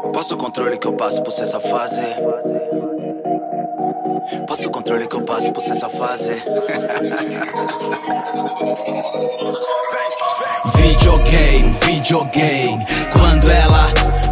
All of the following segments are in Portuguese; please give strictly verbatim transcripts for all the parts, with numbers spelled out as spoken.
Passa o controle que eu passo por essa fase. Passa o controle que eu passo por essa fase. Videogame, videogame. Quando ela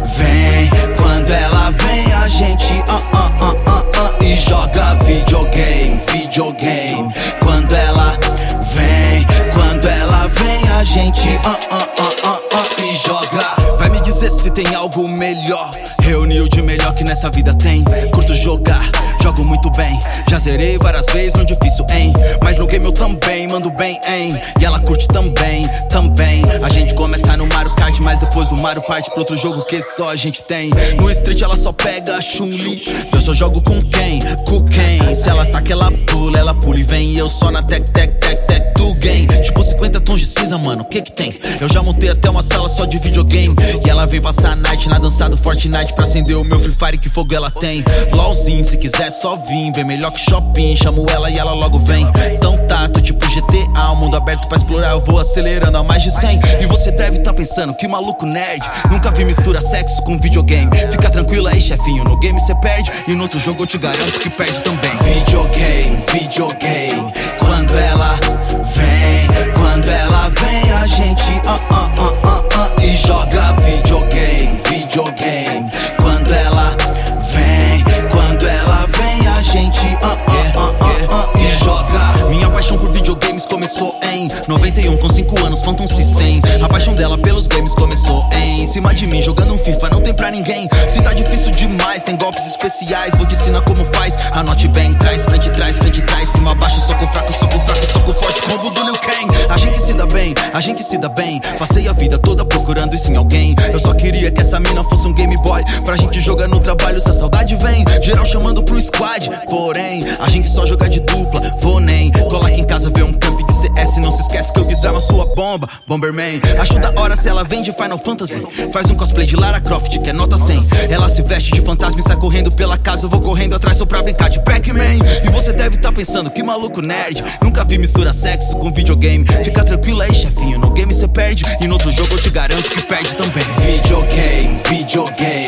vem, quando ela vem, a gente uh, uh, uh, uh, uh, e joga videogame, videogame. Quando ela vem, quando ela vem, a gente uh, uh, uh, uh, uh, e joga. Vai me dizer se tem algo melhor. Reunir o de melhor que nessa vida tem. Curto jogar, jogo muito bem. Já zerei várias vezes no difícil, hein? Mas no game eu também mando bem, hein? E ela curte também, também. A gente começa no Mario Kart, mas depois do Mario parte pro outro jogo que só a gente tem. No Street ela só pega a Chun-Li. Eu só jogo com quem? Com quem? Se ela tá que ela pula, ela pula e vem. E eu só na tec, tec, tec, tec do game. Tipo cinquenta tons de cinza, mano, que que tem? Eu já montei até uma sala só de videogame. E ela veio passar a night na dança do Fortnite pra acender o meu Free Fire, que fogo ela tem. LOLzinho, se quiser só vir, bem melhor que shopping. Chamo ela e ela logo vem. Então tá, tô tipo G T A, o mundo aberto pra explorar, eu vou acelerando a mais de cem. E você deve tá pensando, que maluco nerd. Nunca vi mistura sexo com videogame. Fica tranquilo aí, chefinho, no game cê perde. E no outro jogo eu te garanto que perde também. Videogame, videogame. Quando ela vem, quando ela vem, a gente uh, uh, uh, uh, uh, e joga videogame, videogame. Quando ela vem, quando ela vem, a gente uh, uh, uh, uh, uh, e joga. Minha paixão por videogames começou em noventa e um, com cinco anos, Phantom System. A paixão dela pelos games começou em cima de mim, jogando um FIFA, não tem pra ninguém. Se tá difícil demais, tem golpes especiais, vou te ensinar como faz. Anote bem, trás, frente, trás, frente, trás, cima, baixo, soco fraco, soco fraco, soco forte, combo do Liu Kang. A gente se dá bem, a gente se dá bem. Passei a vida toda procurando isso em alguém. Eu só queria que essa mina fosse um Game Boy, pra gente jogar no trabalho se a saudade vem. Geral chamando pro squad, porém a gente só joga de dupla, vou nem. Cola aqui em casa, ver um camp de C S. Não se esquece que eu desarmo a sua bomba, Bomberman. Acho da hora se ela vem de Final Fantasy. Faz um cosplay de Lara Croft, que é nota cem. Ela se veste de fantasma e sai correndo pela casa. Eu vou correndo atrás só pra brincar de Pac-Man. E você deve tá pensando, que maluco nerd. Nunca vi mistura sexo com videogame. Fica tranquilo aí, chefinho, no game cê perde. E no outro jogo eu te garanto que perde também. Videogame, videogame.